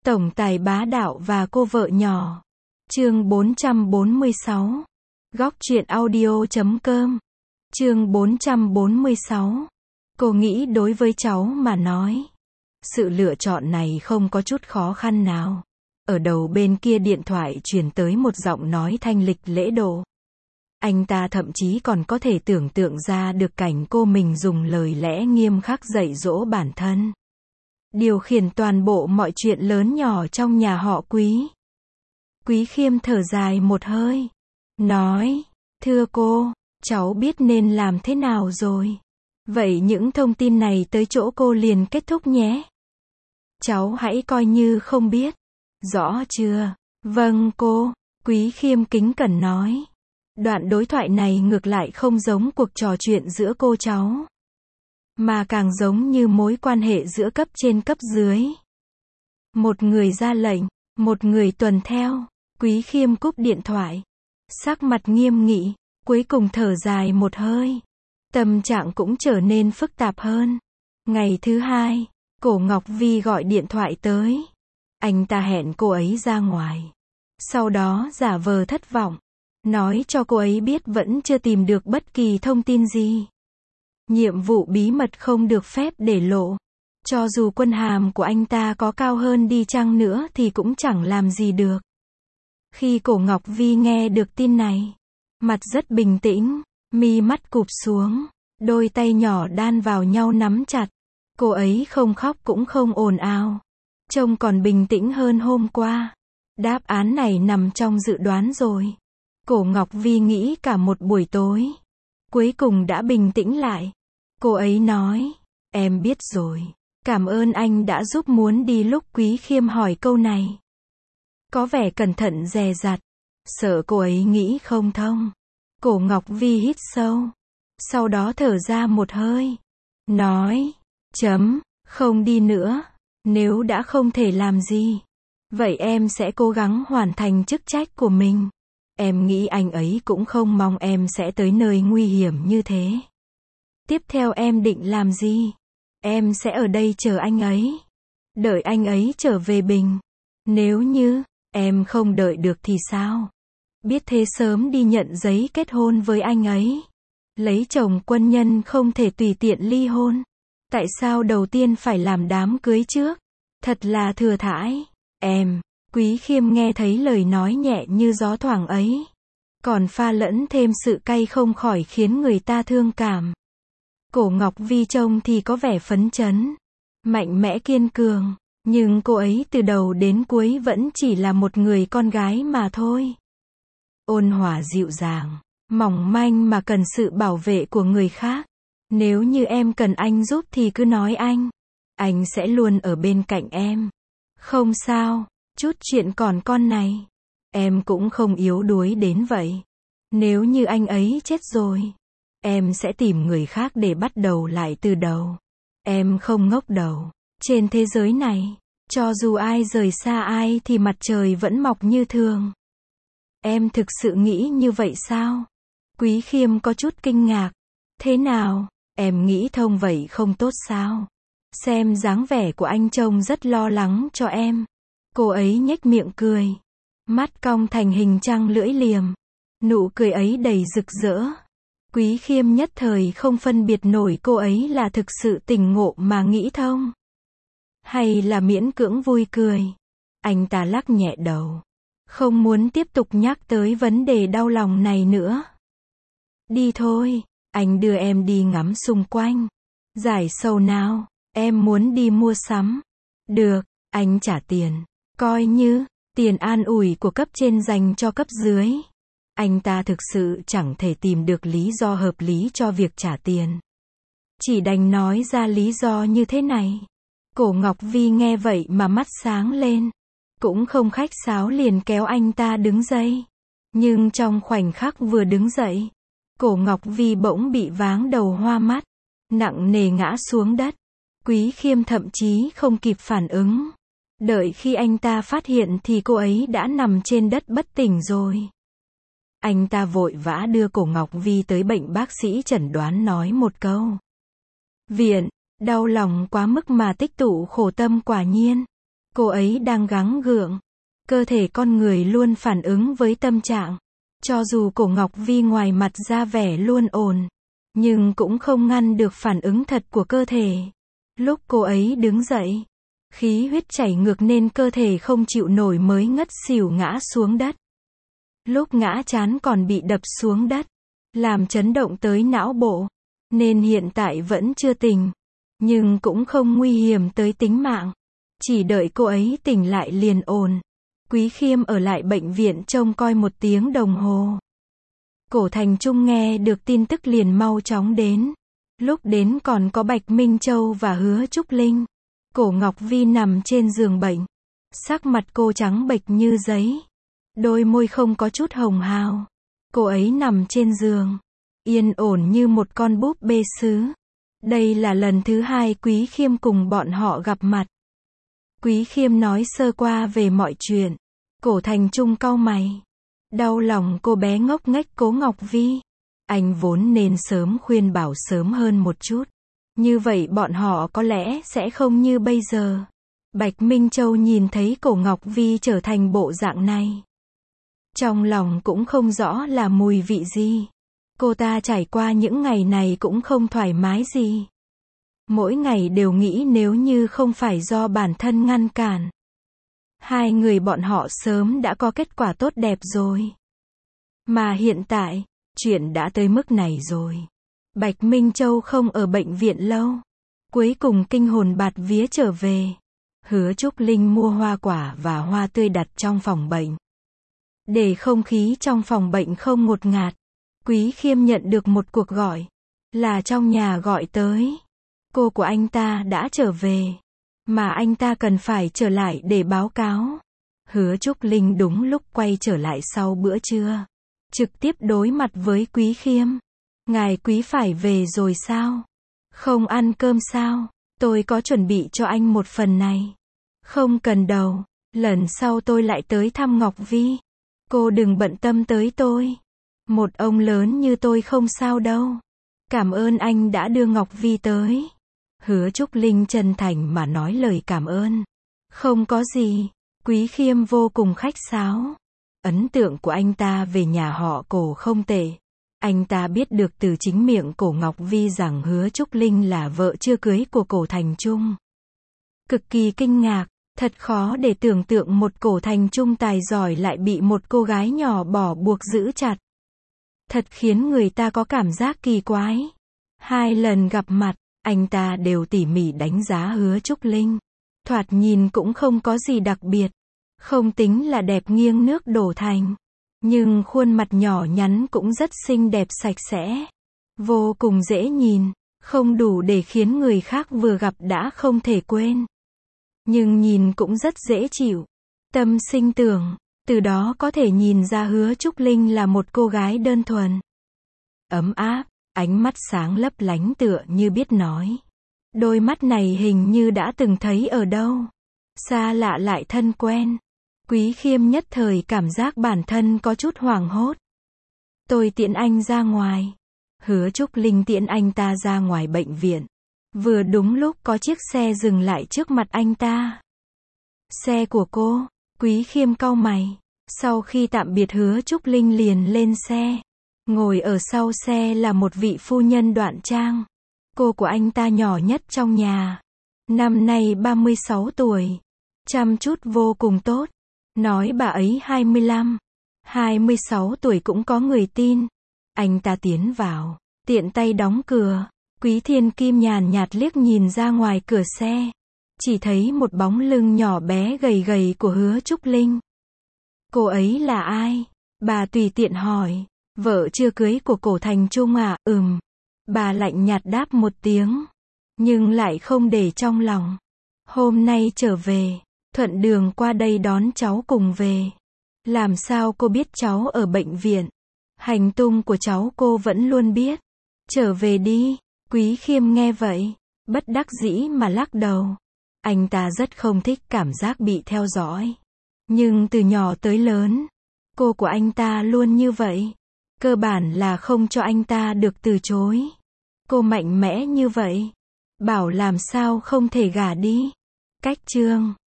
Tổng tài bá đạo và cô vợ nhỏ. Chương 446. Góc truyện audio.com. Chương 446. Cô nghĩ đối với cháu mà nói, sự lựa chọn này không có chút khó khăn nào. Ở đầu bên kia điện thoại truyền tới một giọng nói thanh lịch lễ độ. Anh ta thậm chí còn có thể tưởng tượng ra được cảnh cô mình dùng lời lẽ nghiêm khắc dạy dỗ bản thân, điều khiển toàn bộ mọi chuyện lớn nhỏ trong nhà họ Quý. Quý Khiêm thở dài một hơi, nói, thưa cô, cháu biết nên làm thế nào rồi. Vậy những thông tin này tới chỗ cô liền kết thúc nhé. Cháu hãy coi như không biết. Rõ chưa? Vâng cô, Quý Khiêm kính cẩn nói. Đoạn đối thoại này ngược lại không giống cuộc trò chuyện giữa cô cháu, mà càng giống như mối quan hệ giữa cấp trên cấp dưới. Một người ra lệnh, một người tuần theo. Quý Khiêm cúp điện thoại, sắc mặt nghiêm nghị, cuối cùng thở dài một hơi. Tâm trạng cũng trở nên phức tạp hơn. Ngày thứ hai, Cổ Ngọc Vi gọi điện thoại tới. Anh ta hẹn cô ấy ra ngoài. Sau đó giả vờ thất vọng, nói cho cô ấy biết vẫn chưa tìm được bất kỳ thông tin gì. Nhiệm vụ bí mật không được phép để lộ. Cho dù quân hàm của anh ta có cao hơn đi chăng nữa thì cũng chẳng làm gì được. Khi Cổ Ngọc Vi nghe được tin này, mặt rất bình tĩnh, mi mắt cụp xuống, đôi tay nhỏ đan vào nhau nắm chặt. Cô ấy không khóc cũng không ồn ào, trông còn bình tĩnh hơn hôm qua. Đáp án này nằm trong dự đoán rồi. Cổ Ngọc Vi nghĩ cả một buổi tối, cuối cùng đã bình tĩnh lại. Cô ấy nói, em biết rồi, cảm ơn anh đã giúp. Muốn đi lúc Quý Khiêm hỏi câu này, có vẻ cẩn thận dè dặt, sợ cô ấy nghĩ không thông. Cổ Ngọc Vi hít sâu, sau đó thở ra một hơi, nói, không đi nữa. Nếu đã không thể làm gì, vậy em sẽ cố gắng hoàn thành chức trách của mình. Em nghĩ anh ấy cũng không mong em sẽ tới nơi nguy hiểm như thế. Tiếp theo em định làm gì? Em sẽ ở đây chờ anh ấy, đợi anh ấy trở về Bình. Nếu như em không đợi được thì sao? Biết thế sớm đi nhận giấy kết hôn với anh ấy. Lấy chồng quân nhân không thể tùy tiện ly hôn. Tại sao đầu tiên phải làm đám cưới trước? Thật là thừa thãi. Em, Quý Khiêm nghe thấy lời nói nhẹ như gió thoảng ấy, còn pha lẫn thêm sự cay không khỏi khiến người ta thương cảm. Cổ Ngọc Vi trông thì có vẻ phấn chấn, mạnh mẽ kiên cường, nhưng cô ấy từ đầu đến cuối vẫn chỉ là một người con gái mà thôi. Ôn hòa dịu dàng, mỏng manh mà cần sự bảo vệ của người khác. Nếu như em cần anh giúp thì cứ nói anh sẽ luôn ở bên cạnh em. Không sao, chút chuyện còn con này, em cũng không yếu đuối đến vậy. Nếu như anh ấy chết rồi, em sẽ tìm người khác để bắt đầu lại từ đầu. Em không ngốc đầu. Trên thế giới này, cho dù ai rời xa ai thì mặt trời vẫn mọc như thường. Em thực sự nghĩ như vậy sao? Quý Khiêm có chút kinh ngạc. Thế nào, em nghĩ thông vậy không tốt sao? Xem dáng vẻ của anh trông rất lo lắng cho em. Cô ấy nhếch miệng cười, mắt cong thành hình trăng lưỡi liềm. Nụ cười ấy đầy rực rỡ. Quý Khiêm nhất thời không phân biệt nổi cô ấy là thực sự tỉnh ngộ mà nghĩ thông, hay là miễn cưỡng vui cười. Anh ta lắc nhẹ đầu, không muốn tiếp tục nhắc tới vấn đề đau lòng này nữa. Đi thôi, anh đưa em đi ngắm xung quanh. Giải sầu nào, em muốn đi mua sắm. Được, anh trả tiền, coi như tiền an ủi của cấp trên dành cho cấp dưới. Anh ta thực sự chẳng thể tìm được lý do hợp lý cho việc trả tiền, chỉ đành nói ra lý do như thế này. Cổ Ngọc Vi nghe vậy mà mắt sáng lên, cũng không khách sáo liền kéo anh ta đứng dậy. Nhưng trong khoảnh khắc vừa đứng dậy, Cổ Ngọc Vi bỗng bị váng đầu hoa mắt, nặng nề ngã xuống đất. Quý Khiêm thậm chí không kịp phản ứng. Đợi khi anh ta phát hiện thì cô ấy đã nằm trên đất bất tỉnh rồi. Anh ta vội vã đưa Cổ Ngọc Vi tới bệnh. Bác sĩ chẩn đoán nói một câu: viện, đau lòng quá mức mà tích tụ khổ tâm quả nhiên. Cô ấy đang gắng gượng. Cơ thể con người luôn phản ứng với tâm trạng. Cho dù Cổ Ngọc Vi ngoài mặt ra vẻ luôn ổn, nhưng cũng không ngăn được phản ứng thật của cơ thể. Lúc cô ấy đứng dậy, khí huyết chảy ngược nên cơ thể không chịu nổi mới ngất xỉu ngã xuống đất. Lúc ngã chán còn bị đập xuống đất, làm chấn động tới não bộ, nên hiện tại vẫn chưa tỉnh, nhưng cũng không nguy hiểm tới tính mạng. Chỉ đợi cô ấy tỉnh lại liền ổn. Quý Khiêm ở lại bệnh viện trông coi 1 tiếng đồng hồ. Cổ Thành Trung nghe được tin tức liền mau chóng đến. Lúc đến còn có Bạch Minh Châu và Hứa Trúc Linh. Cổ Ngọc Vi nằm trên giường bệnh. Sắc mặt cô trắng bệch như giấy. Đôi môi không có chút hồng hào. Cô ấy nằm trên giường, yên ổn như một con búp bê sứ. Đây là lần thứ 2 Quý Khiêm cùng bọn họ gặp mặt. Quý Khiêm nói sơ qua về mọi chuyện. Cổ Thành Trung cau mày. Đau lòng cô bé ngốc nghếch Cố Ngọc Vi. Anh vốn nên sớm khuyên bảo sớm hơn một chút. Như vậy bọn họ có lẽ sẽ không như bây giờ. Bạch Minh Châu nhìn thấy Cổ Ngọc Vi trở thành bộ dạng này. Trong lòng cũng không rõ là mùi vị gì. Cô ta trải qua những ngày này cũng không thoải mái gì. Mỗi ngày đều nghĩ nếu như không phải do bản thân ngăn cản, 2 người bọn họ sớm đã có kết quả tốt đẹp rồi. Mà hiện tại, chuyện đã tới mức này rồi. Bạch Minh Châu không ở bệnh viện lâu. Cuối cùng kinh hồn bạt vía trở về. Hứa Trúc Linh mua hoa quả và hoa tươi đặt trong phòng bệnh. Để không khí trong phòng bệnh không ngột ngạt, Quý Khiêm nhận được một cuộc gọi. Là trong nhà gọi tới. Cô của anh ta đã trở về. Mà anh ta cần phải trở lại để báo cáo. Hứa Trúc Linh đúng lúc quay trở lại sau bữa trưa. Trực tiếp đối mặt với Quý Khiêm. Ngài Quý phải về rồi sao? Không ăn cơm sao? Tôi có chuẩn bị cho anh một phần này. Không cần đâu. Lần sau tôi lại tới thăm Ngọc Vi. Cô đừng bận tâm tới tôi. Một ông lớn như tôi không sao đâu. Cảm ơn anh đã đưa Ngọc Vi tới. Hứa Trúc Linh chân thành mà nói lời cảm ơn. Không có gì. Quý Khiêm vô cùng khách sáo. Ấn tượng của anh ta về nhà họ Cổ không tệ. Anh ta biết được từ chính miệng Cổ Ngọc Vi rằng Hứa Trúc Linh là vợ chưa cưới của Cổ Thành Trung. Cực kỳ kinh ngạc. Thật khó để tưởng tượng một Cổ Thành Trung tài giỏi lại bị một cô gái nhỏ bỏ buộc giữ chặt. Thật khiến người ta có cảm giác kỳ quái. 2 lần gặp mặt, anh ta đều tỉ mỉ đánh giá Hứa Trúc Linh. Thoạt nhìn cũng không có gì đặc biệt. Không tính là đẹp nghiêng nước đổ thành. Nhưng khuôn mặt nhỏ nhắn cũng rất xinh đẹp sạch sẽ. Vô cùng dễ nhìn. Không đủ để khiến người khác vừa gặp đã không thể quên. Nhưng nhìn cũng rất dễ chịu. Tâm sinh tưởng. Từ đó có thể nhìn ra Hứa Trúc Linh là một cô gái đơn thuần. Ấm áp, ánh mắt sáng lấp lánh tựa như biết nói. Đôi mắt này hình như đã từng thấy ở đâu. Xa lạ lại thân quen. Quý Khiêm nhất thời cảm giác bản thân có chút hoảng hốt. Tôi tiễn anh ra ngoài. Hứa Trúc Linh tiễn anh ta ra ngoài bệnh viện. Vừa đúng lúc có chiếc xe dừng lại trước mặt anh ta. Xe của cô. Quý Khiêm cau mày. Sau khi tạm biệt Hứa Trúc Linh liền lên xe. Ngồi ở sau xe là một vị phu nhân Đoạn Trang. Cô của anh ta nhỏ nhất trong nhà. Năm nay 36 tuổi. Chăm chút vô cùng tốt. Nói bà ấy 25. 26 tuổi cũng có người tin. Anh ta tiến vào. Tiện tay đóng cửa. Quý Thiên Kim nhàn nhạt liếc nhìn ra ngoài cửa xe. Chỉ thấy một bóng lưng nhỏ bé gầy gầy của Hứa Trúc Linh. Cô ấy là ai? Bà tùy tiện hỏi. Vợ chưa cưới của Cổ Thành Trung à? Bà lạnh nhạt đáp một tiếng. Nhưng lại không để trong lòng. Hôm nay trở về. Thuận đường qua đây đón cháu cùng về. Làm sao cô biết cháu ở bệnh viện? Hành tung của cháu cô vẫn luôn biết. Trở về đi. Quý Khiêm nghe vậy. Bất đắc dĩ mà lắc đầu. Anh ta rất không thích cảm giác bị theo dõi. Nhưng từ nhỏ tới lớn, cô của anh ta luôn như vậy. Cơ bản là không cho anh ta được từ chối. Cô mạnh mẽ như vậy. Bảo làm sao không thể gả đi. Cách chương